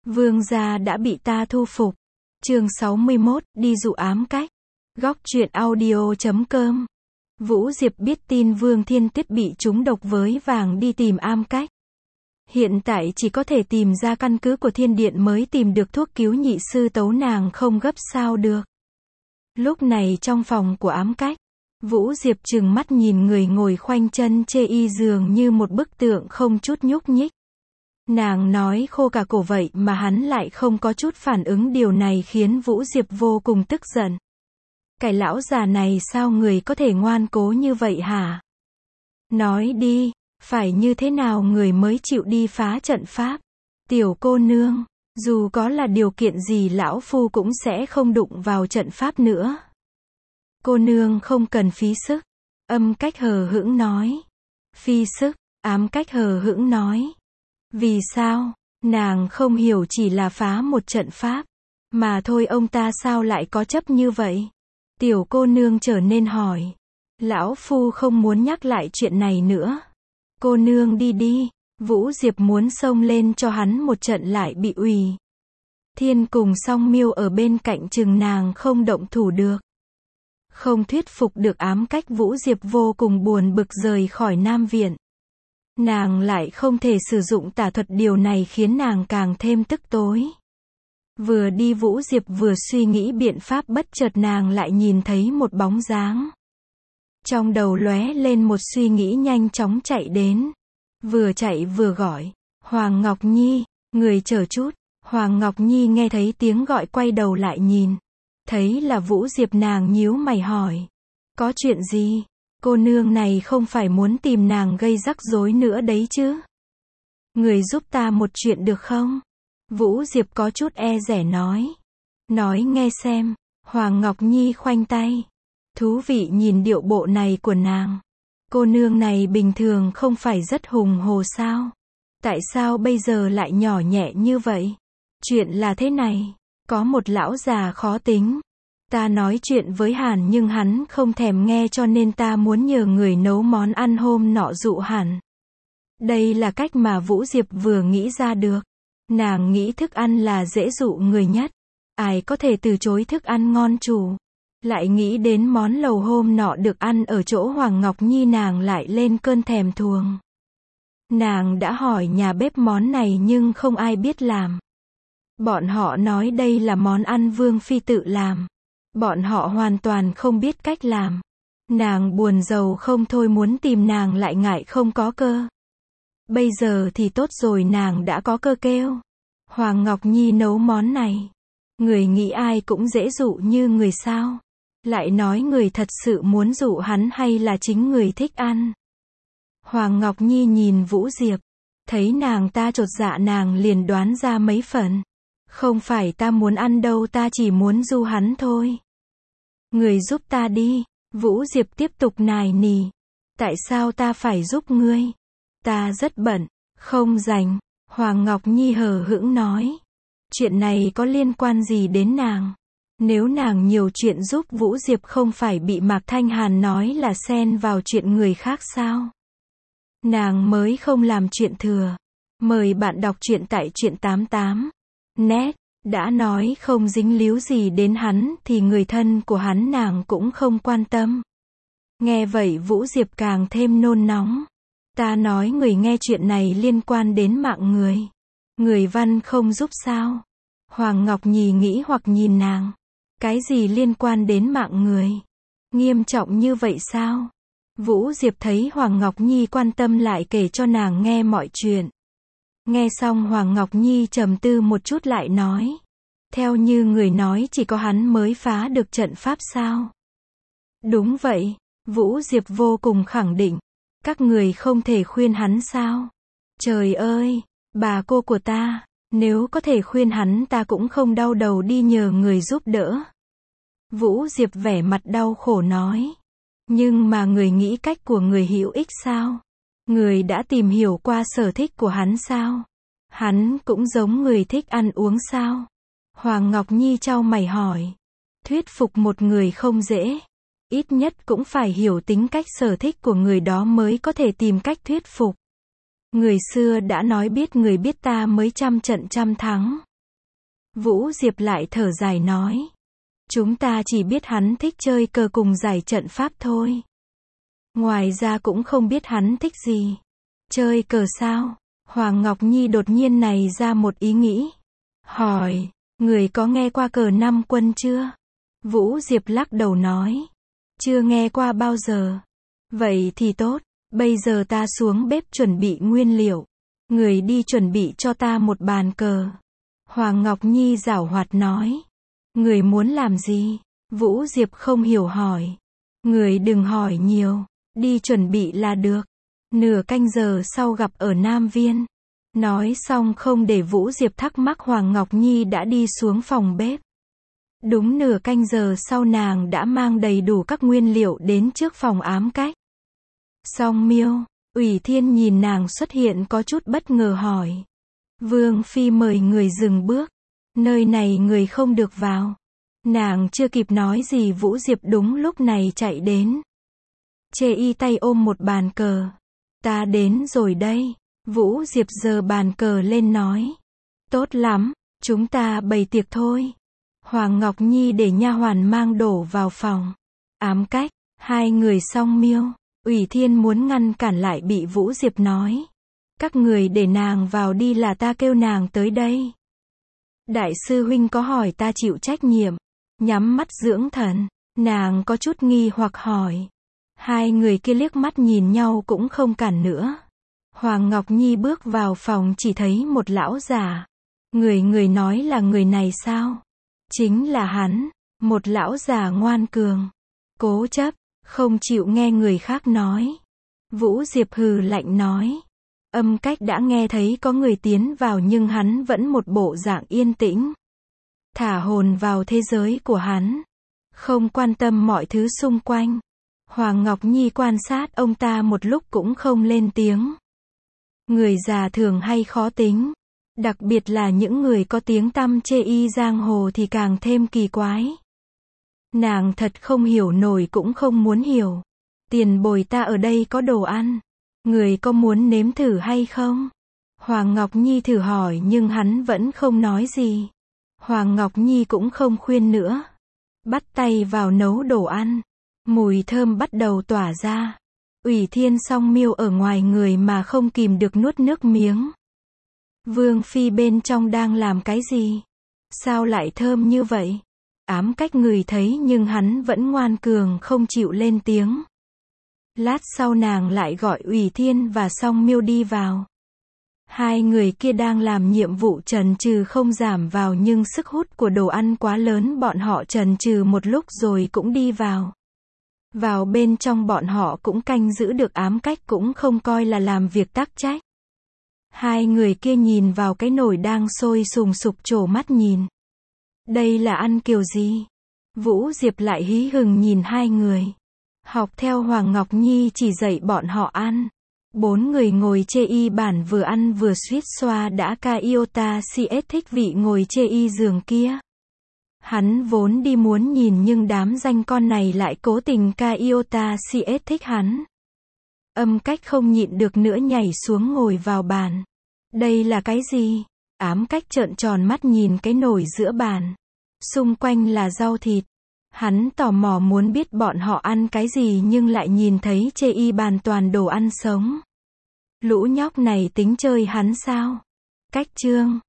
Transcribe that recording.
Vương gia đã bị ta thu phục. Chương 61, đi dụ ám cách. Góc truyện audio.com. Vũ Diệp biết tin Vương Thiên Tuyết bị trúng độc với vàng đi tìm ám cách. Hiện tại chỉ có thể tìm ra căn cứ của Thiên Điện mới tìm được thuốc cứu nhị sư tấu, nàng không gấp sao được. Lúc này trong phòng của ám cách, Vũ Diệp trừng mắt nhìn người ngồi khoanh chân chê y dường như một bức tượng không chút nhúc nhích. Nàng nói khô cả cổ vậy mà hắn lại không có chút phản ứng, điều này khiến Vũ Diệp vô cùng tức giận. Cái lão già này sao người có thể ngoan cố như vậy hả? Nói đi, phải như thế nào người mới chịu đi phá trận pháp? Tiểu cô nương, dù có là điều kiện gì lão phu cũng sẽ không đụng vào trận pháp nữa. Cô nương không cần phí sức. Âm cách hờ hững nói. Phi sức, ám cách hờ hững nói. Vì sao? Nàng không hiểu, chỉ là phá một trận pháp mà thôi, ông ta sao lại có chấp như vậy? Tiểu cô nương trở nên hỏi. Lão phu không muốn nhắc lại chuyện này nữa. Cô nương đi đi. Vũ Diệp muốn xông lên cho hắn một trận lại bị Ủy Thiên cùng Song Miêu ở bên cạnh chừng nàng không động thủ được. Không thuyết phục được ám cách, Vũ Diệp vô cùng buồn bực rời khỏi Nam Viện. Nàng lại không thể sử dụng tà thuật, điều này khiến nàng càng thêm tức tối. Vừa đi Vũ Diệp vừa suy nghĩ biện pháp, bất chợt nàng lại nhìn thấy một bóng dáng. Trong đầu lóe lên một suy nghĩ, nhanh chóng chạy đến. Vừa chạy vừa gọi. Hoàng Ngọc Nhi, người chờ chút. Hoàng Ngọc Nhi nghe thấy tiếng gọi quay đầu lại nhìn. Thấy là Vũ Diệp, nàng nhíu mày hỏi. Có chuyện gì? Cô nương này không phải muốn tìm nàng gây rắc rối nữa đấy chứ? Người giúp ta một chuyện được không? Vũ Diệp có chút e dè nói. Nói nghe xem. Hoàng Ngọc Nhi khoanh tay. Thú vị nhìn điệu bộ này của nàng. Cô nương này bình thường không phải rất hùng hồ sao? Tại sao bây giờ lại nhỏ nhẹ như vậy? Chuyện là thế này. Có một lão già khó tính. Ta nói chuyện với Hàn nhưng hắn không thèm nghe, cho nên ta muốn nhờ người nấu món ăn hôm nọ dụ Hàn. Đây là cách mà Vũ Diệp vừa nghĩ ra được. Nàng nghĩ thức ăn là dễ dụ người nhất. Ai có thể từ chối thức ăn ngon chủ. Lại nghĩ đến món lầu hôm nọ được ăn ở chỗ Hoàng Ngọc Nhi, nàng lại lên cơn thèm thuồng. Nàng đã hỏi nhà bếp món này nhưng không ai biết làm. Bọn họ nói đây là món ăn Vương Phi tự làm. Bọn họ hoàn toàn không biết cách làm. Nàng buồn rầu không thôi, muốn tìm nàng lại ngại không có cơ. Bây giờ thì tốt rồi, nàng đã có cơ kêu Hoàng Ngọc Nhi nấu món này. Người nghĩ ai cũng dễ dụ như người sao? Lại nói người thật sự muốn dụ hắn hay là chính người thích ăn? Hoàng Ngọc Nhi nhìn Vũ Diệp, thấy nàng ta chột dạ, nàng liền đoán ra mấy phần. Không phải ta muốn ăn đâu, ta chỉ muốn du hắn thôi. Người giúp ta đi. Vũ Diệp tiếp tục nài nỉ. Tại sao ta phải giúp ngươi? Ta rất bận, không rảnh. Hoàng Ngọc Nhi hờ hững nói. Chuyện này có liên quan gì đến nàng? Nếu nàng nhiều chuyện giúp Vũ Diệp không phải bị Mạc Thanh Hàn nói là xen vào chuyện người khác sao? Nàng mới không làm chuyện thừa. Mời bạn đọc truyện tại truyện88net. Đã nói không dính líu gì đến hắn thì người thân của hắn nàng cũng không quan tâm. Nghe vậy Vũ Diệp càng thêm nôn nóng. Ta nói người nghe, chuyện này liên quan đến mạng người. Người văn không giúp sao? Hoàng Ngọc Nhi nghĩ hoặc nhìn nàng. Cái gì liên quan đến mạng người? Nghiêm trọng như vậy sao? Vũ Diệp thấy Hoàng Ngọc Nhi quan tâm lại kể cho nàng nghe mọi chuyện. Nghe xong Hoàng Ngọc Nhi trầm tư một chút lại nói. Theo như người nói chỉ có hắn mới phá được trận pháp sao? Đúng vậy. Vũ Diệp vô cùng khẳng định. Các người không thể khuyên hắn sao? Trời ơi, bà cô của ta, nếu có thể khuyên hắn ta cũng không đau đầu đi nhờ người giúp đỡ. Vũ Diệp vẻ mặt đau khổ nói. Nhưng mà người nghĩ cách của người hữu ích sao? Người đã tìm hiểu qua sở thích của hắn sao? Hắn cũng giống người thích ăn uống sao? Hoàng Ngọc Nhi chau mày hỏi. Thuyết phục một người không dễ. Ít nhất cũng phải hiểu tính cách sở thích của người đó mới có thể tìm cách thuyết phục. Người xưa đã nói biết người biết ta mới trăm trận trăm thắng. Vũ Diệp lại thở dài nói. Chúng ta chỉ biết hắn thích chơi cờ cùng giải trận pháp thôi. Ngoài ra cũng không biết hắn thích gì. Chơi cờ sao? Hoàng Ngọc Nhi đột nhiên này ra một ý nghĩ. Hỏi, người có nghe qua cờ năm quân chưa? Vũ Diệp lắc đầu nói. Chưa nghe qua bao giờ. Vậy thì tốt, bây giờ ta xuống bếp chuẩn bị nguyên liệu. Người đi chuẩn bị cho ta một bàn cờ. Hoàng Ngọc Nhi giảo hoạt nói. Người muốn làm gì? Vũ Diệp không hiểu hỏi. Người đừng hỏi nhiều, đi chuẩn bị là được. Nửa canh giờ sau gặp ở Nam Viên. Nói xong không để Vũ Diệp thắc mắc, Hoàng Ngọc Nhi đã đi xuống phòng bếp. Đúng nửa canh giờ sau nàng đã mang đầy đủ các nguyên liệu đến trước phòng ám cách. Song Miêu, Ủy Thiên nhìn nàng xuất hiện có chút bất ngờ hỏi. Vương Phi mời người dừng bước. Nơi này người không được vào. Nàng chưa kịp nói gì Vũ Diệp đúng lúc này chạy đến. Chê y tay ôm một bàn cờ. Ta đến rồi đây. Vũ Diệp giơ bàn cờ lên nói. Tốt lắm, chúng ta bày tiệc thôi. Hoàng Ngọc Nhi để nha hoàn mang đổ vào phòng. Ám cách, hai người Song Miêu, Ủy Thiên muốn ngăn cản lại bị Vũ Diệp nói. Các người để nàng vào đi, là ta kêu nàng tới đây. Đại sư huynh có hỏi ta chịu trách nhiệm. Nhắm mắt dưỡng thần, nàng có chút nghi hoặc hỏi. Hai người kia liếc mắt nhìn nhau cũng không cản nữa. Hoàng Ngọc Nhi bước vào phòng chỉ thấy một lão già. Người nói là người này sao? Chính là hắn, một lão già ngoan cường, cố chấp, không chịu nghe người khác nói. Vũ Diệp hừ lạnh nói. Âm cách đã nghe thấy có người tiến vào nhưng hắn vẫn một bộ dạng yên tĩnh. Thả hồn vào thế giới của hắn. Không quan tâm mọi thứ xung quanh. Hoàng Ngọc Nhi quan sát ông ta một lúc cũng không lên tiếng. Người già thường hay khó tính. Đặc biệt là những người có tiếng tăm chê y giang hồ thì càng thêm kỳ quái. Nàng thật không hiểu nổi cũng không muốn hiểu. Tiền bồi ta ở đây có đồ ăn. Người có muốn nếm thử hay không? Hoàng Ngọc Nhi thử hỏi nhưng hắn vẫn không nói gì. Hoàng Ngọc Nhi cũng không khuyên nữa. Bắt tay vào nấu đồ ăn. Mùi thơm bắt đầu tỏa ra. Ủy Thiên Song Miêu ở ngoài người mà không kìm được nuốt nước miếng. Vương Phi bên trong đang làm cái gì? Sao lại thơm như vậy? Ám cách ngửi thấy nhưng hắn vẫn ngoan cường không chịu lên tiếng. Lát sau nàng lại gọi Ủy Thiên và Song Miêu đi vào. Hai người kia đang làm nhiệm vụ chần chừ không giảm vào nhưng sức hút của đồ ăn quá lớn, bọn họ chần chừ một lúc rồi cũng đi vào. Vào bên trong bọn họ cũng canh giữ được, ám cách cũng không coi là làm việc tắc trách. Hai người kia nhìn vào cái nồi đang sôi sùng sục trổ mắt nhìn. Đây là ăn kiểu gì? Vũ Diệp lại hí hừng nhìn hai người. Học theo Hoàng Ngọc Nhi chỉ dạy bọn họ ăn. Bốn người ngồi chê y bàn vừa ăn vừa suýt xoa đã. Kaiota CS thích vị ngồi chê y giường kia. Hắn vốn đi muốn nhìn nhưng đám danh con này lại cố tình. Kaiota CS thích hắn. Âm cách không nhịn được nữa nhảy xuống ngồi vào bàn. Đây là cái gì? Ám cách trợn tròn mắt nhìn cái nồi giữa bàn. Xung quanh là rau thịt. Hắn tò mò muốn biết bọn họ ăn cái gì nhưng lại nhìn thấy chê y bàn toàn đồ ăn sống. Lũ nhóc này tính chơi hắn sao? Cách chương